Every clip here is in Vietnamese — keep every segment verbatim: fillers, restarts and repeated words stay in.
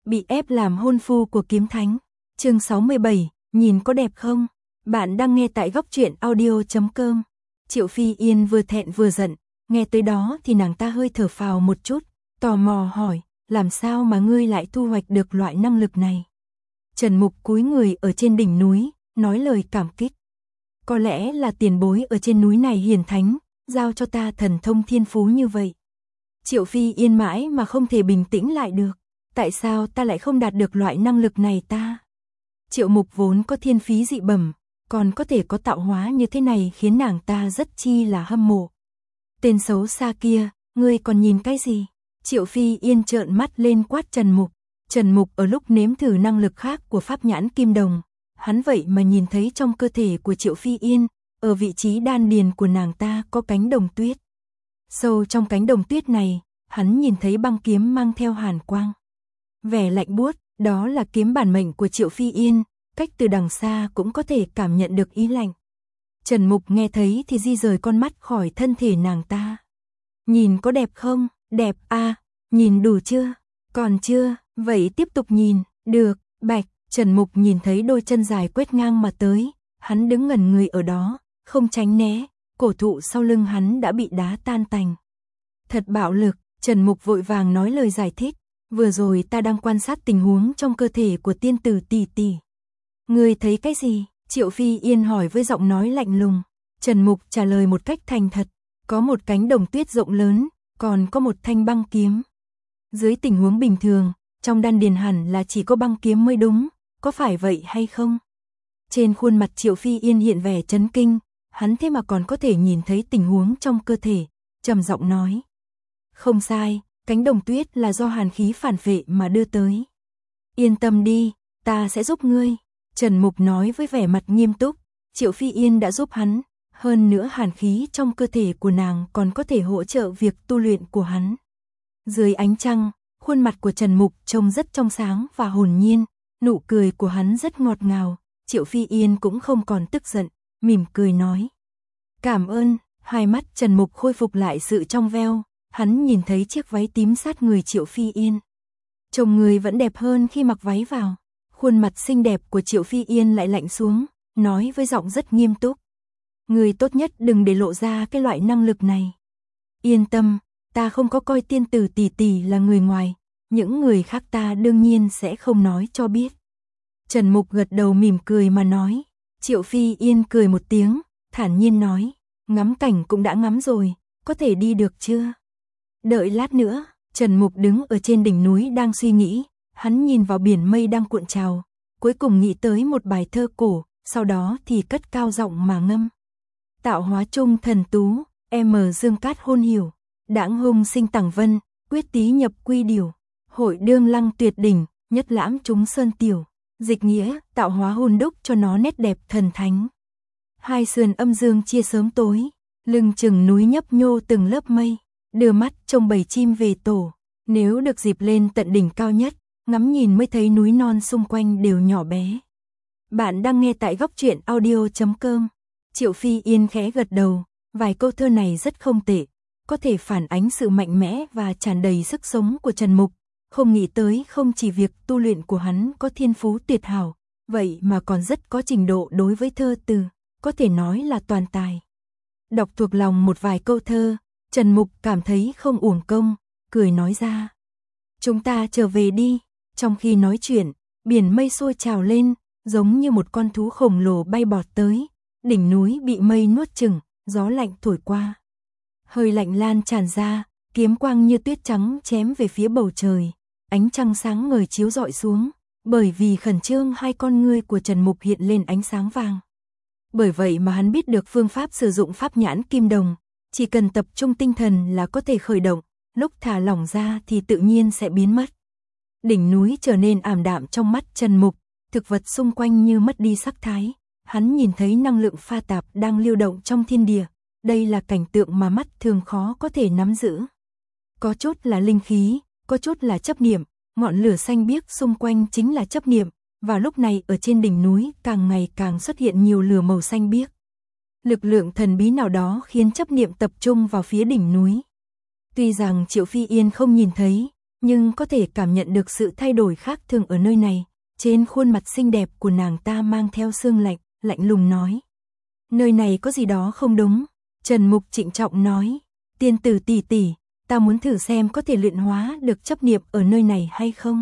Bị ép làm hôn phu của kiếm thánh. Chương sáu mươi bảy, nhìn có đẹp không? Bạn đang nghe tại góc truyện audio chấm com. Triệu Phi Yên vừa thẹn vừa giận, nghe tới đó thì nàng ta hơi thở phào một chút, tò mò hỏi, làm sao mà ngươi lại thu hoạch được loại năng lực này? Trần Mục cúi người ở trên đỉnh núi, nói lời cảm kích. Có lẽ là tiền bối ở trên núi này hiền thánh, giao cho ta thần thông thiên phú như vậy. Triệu Phi Yên mãi mà không thể bình tĩnh lại được. Tại sao ta lại không đạt được loại năng lực này ta? Triệu Mục vốn có thiên phí dị bẩm, còn có thể có tạo hóa như thế này khiến nàng ta rất chi là hâm mộ. Tên xấu xa kia, ngươi còn nhìn cái gì? Triệu Phi Yên trợn mắt lên quát Trần Mục. Trần Mục ở lúc nếm thử năng lực khác của pháp nhãn kim đồng, hắn vậy mà nhìn thấy trong cơ thể của Triệu Phi Yên, ở vị trí đan điền của nàng ta có cánh đồng tuyết. Sâu trong cánh đồng tuyết này, hắn nhìn thấy băng kiếm mang theo hàn quang. Vẻ lạnh buốt, đó là kiếm bản mệnh của Triệu Phi Yên, cách từ đằng xa cũng có thể cảm nhận được ý lạnh. Trần Mục nghe thấy thì di rời con mắt khỏi thân thể nàng ta. Nhìn có đẹp không? Đẹp à, nhìn đủ chưa? Còn chưa, vậy tiếp tục nhìn, được, bạch. Trần Mục nhìn thấy đôi chân dài quét ngang mà tới, hắn đứng ngẩn người ở đó, không tránh né, cổ thụ sau lưng hắn đã bị đá tan tành. Thật bạo lực, Trần Mục vội vàng nói lời giải thích, vừa rồi ta đang quan sát tình huống trong cơ thể của tiên tử tỷ tỷ. Ngươi thấy cái gì? Triệu Phi Yên hỏi với giọng nói lạnh lùng. Trần Mục trả lời một cách thành thật, có một cánh đồng tuyết rộng lớn, còn có một thanh băng kiếm. Dưới tình huống bình thường, trong đan điền hẳn là chỉ có băng kiếm mới đúng, có phải vậy hay không? Trên khuôn mặt Triệu Phi Yên hiện vẻ chấn kinh, hắn thế mà còn có thể nhìn thấy tình huống trong cơ thể, trầm giọng nói. Không sai, cánh đồng tuyết là do hàn khí phản phệ mà đưa tới. Yên tâm đi, ta sẽ giúp ngươi. Trần Mục nói với vẻ mặt nghiêm túc, Triệu Phi Yên đã giúp hắn, hơn nữa hàn khí trong cơ thể của nàng còn có thể hỗ trợ việc tu luyện của hắn. Dưới ánh trăng, khuôn mặt của Trần Mục trông rất trong sáng và hồn nhiên, nụ cười của hắn rất ngọt ngào, Triệu Phi Yên cũng không còn tức giận, mỉm cười nói. Cảm ơn, hai mắt Trần Mục khôi phục lại sự trong veo, hắn nhìn thấy chiếc váy tím sát người Triệu Phi Yên. Trông người vẫn đẹp hơn khi mặc váy vào. Khuôn mặt xinh đẹp của Triệu Phi Yên lại lạnh xuống, nói với giọng rất nghiêm túc. Người tốt nhất đừng để lộ ra cái loại năng lực này. Yên tâm, ta không có coi tiên tử tỷ tỷ là người ngoài, những người khác ta đương nhiên sẽ không nói cho biết. Trần Mục gật đầu mỉm cười mà nói. Triệu Phi Yên cười một tiếng, thản nhiên nói, ngắm cảnh cũng đã ngắm rồi, có thể đi được chưa? Đợi lát nữa. Trần Mục đứng ở trên đỉnh núi đang suy nghĩ. Hắn nhìn vào biển mây đang cuộn trào, cuối cùng nghĩ tới một bài thơ cổ, sau đó thì cất cao giọng mà ngâm. Tạo hóa trung thần tú, em dương cát hôn hiểu, đãng hung sinh tẳng vân, quyết tý nhập quy điều, hội đương lăng tuyệt đỉnh, nhất lãm chúng sơn tiểu, dịch nghĩa, tạo hóa hôn đúc cho nó nét đẹp thần thánh. Hai sườn âm dương chia sớm tối, lưng chừng núi nhấp nhô từng lớp mây, đưa mắt trông bầy chim về tổ, nếu được dịp lên tận đỉnh cao nhất, ngắm nhìn mới thấy núi non xung quanh đều nhỏ bé. Bạn đang nghe tại góc truyện audio chấm com. Triệu Phi Yên khẽ gật đầu, vài câu thơ này rất không tệ, có thể phản ánh sự mạnh mẽ và tràn đầy sức sống của Trần Mục, không nghĩ tới không chỉ việc tu luyện của hắn có thiên phú tuyệt hảo, vậy mà còn rất có trình độ đối với thơ từ, có thể nói là toàn tài. Đọc thuộc lòng một vài câu thơ, Trần Mục cảm thấy không uổng công, cười nói ra. Chúng ta trở về đi. Trong khi nói chuyện, biển mây sôi trào lên, giống như một con thú khổng lồ bay bọt tới, đỉnh núi bị mây nuốt chửng, gió lạnh thổi qua. Hơi lạnh lan tràn ra, kiếm quang như tuyết trắng chém về phía bầu trời, ánh trăng sáng ngời chiếu rọi xuống, bởi vì khẩn trương hai con ngươi của Trần Mục hiện lên ánh sáng vàng. Bởi vậy mà hắn biết được phương pháp sử dụng pháp nhãn kim đồng, chỉ cần tập trung tinh thần là có thể khởi động, lúc thả lỏng ra thì tự nhiên sẽ biến mất. Đỉnh núi trở nên ảm đạm trong mắt Trần Mục, thực vật xung quanh như mất đi sắc thái. Hắn nhìn thấy năng lượng pha tạp đang lưu động trong thiên địa, đây là cảnh tượng mà mắt thường khó có thể nắm giữ. Có chút là linh khí, có chút là chấp niệm, ngọn lửa xanh biếc xung quanh chính là chấp niệm, và lúc này ở trên đỉnh núi càng ngày càng xuất hiện nhiều lửa màu xanh biếc. Lực lượng thần bí nào đó khiến chấp niệm tập trung vào phía đỉnh núi. Tuy rằng Triệu Phi Yên không nhìn thấy, nhưng có thể cảm nhận được sự thay đổi khác thường ở nơi này. Trên khuôn mặt xinh đẹp của nàng ta mang theo sương lạnh, lạnh lùng nói. Nơi này có gì đó không đúng. Trần Mục trịnh trọng nói. Tiên tử tỷ tỷ, ta muốn thử xem có thể luyện hóa được chấp niệm ở nơi này hay không.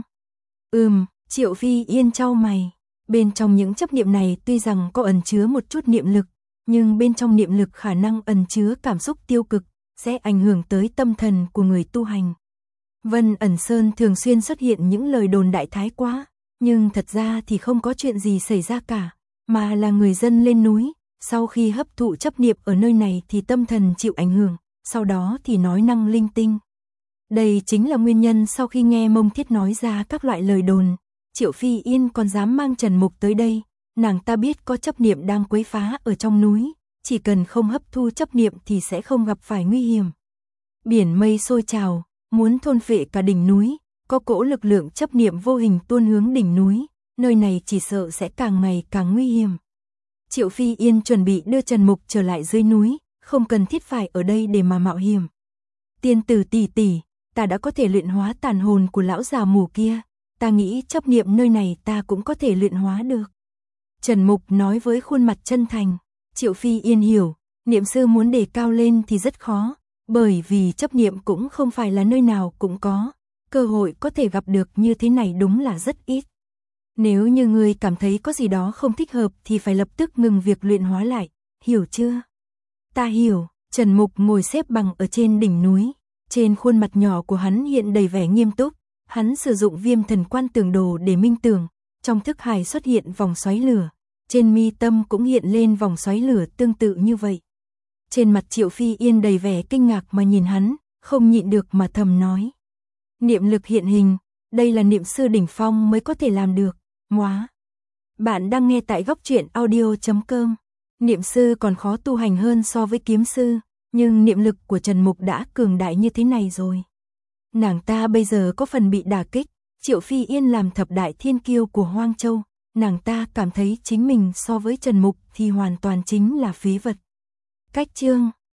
Ừm, Triệu Phi Yên chau mày. Bên trong những chấp niệm này tuy rằng có ẩn chứa một chút niệm lực, nhưng bên trong niệm lực khả năng ẩn chứa cảm xúc tiêu cực, sẽ ảnh hưởng tới tâm thần của người tu hành. Vân Ẩn Sơn thường xuyên xuất hiện những lời đồn đại thái quá, nhưng thật ra thì không có chuyện gì xảy ra cả, mà là người dân lên núi, sau khi hấp thụ chấp niệm ở nơi này thì tâm thần chịu ảnh hưởng, sau đó thì nói năng linh tinh. Đây chính là nguyên nhân sau khi nghe Mông Thiết nói ra các loại lời đồn, Triệu Phi Yên còn dám mang Trần Mục tới đây, nàng ta biết có chấp niệm đang quấy phá ở trong núi, chỉ cần không hấp thu chấp niệm thì sẽ không gặp phải nguy hiểm. Biển mây sôi trào, muốn thôn phệ cả đỉnh núi, có cỗ lực lượng chấp niệm vô hình tuôn hướng đỉnh núi, nơi này chỉ sợ sẽ càng ngày càng nguy hiểm. Triệu Phi Yên chuẩn bị đưa Trần Mục trở lại dưới núi, không cần thiết phải ở đây để mà mạo hiểm. Tiên tử tỷ tỷ, ta đã có thể luyện hóa tàn hồn của lão già mù kia, ta nghĩ chấp niệm nơi này ta cũng có thể luyện hóa được. Trần Mục nói với khuôn mặt chân thành. Triệu Phi Yên hiểu, niệm sư muốn đề cao lên thì rất khó, bởi vì chấp niệm cũng không phải là nơi nào cũng có, cơ hội có thể gặp được như thế này đúng là rất ít. Nếu như người cảm thấy có gì đó không thích hợp thì phải lập tức ngừng việc luyện hóa lại, hiểu chưa? Ta hiểu. Trần Mục ngồi xếp bằng ở trên đỉnh núi, trên khuôn mặt nhỏ của hắn hiện đầy vẻ nghiêm túc, hắn sử dụng Viêm Thần Quan Tưởng Đồ để minh tưởng, trong thức hải xuất hiện vòng xoáy lửa, trên mi tâm cũng hiện lên vòng xoáy lửa tương tự như vậy. Trên mặt Triệu Phi Yên đầy vẻ kinh ngạc mà nhìn hắn, không nhịn được mà thầm nói. Niệm lực hiện hình, đây là niệm sư đỉnh phong mới có thể làm được, móa. Bạn đang nghe tại góc truyện audio chấm com. Niệm sư còn khó tu hành hơn so với kiếm sư, nhưng niệm lực của Trần Mục đã cường đại như thế này rồi. Nàng ta bây giờ có phần bị đả kích, Triệu Phi Yên làm thập đại thiên kiêu của Hoang Châu, nàng ta cảm thấy chính mình so với Trần Mục thì hoàn toàn chính là phế vật. Cách chương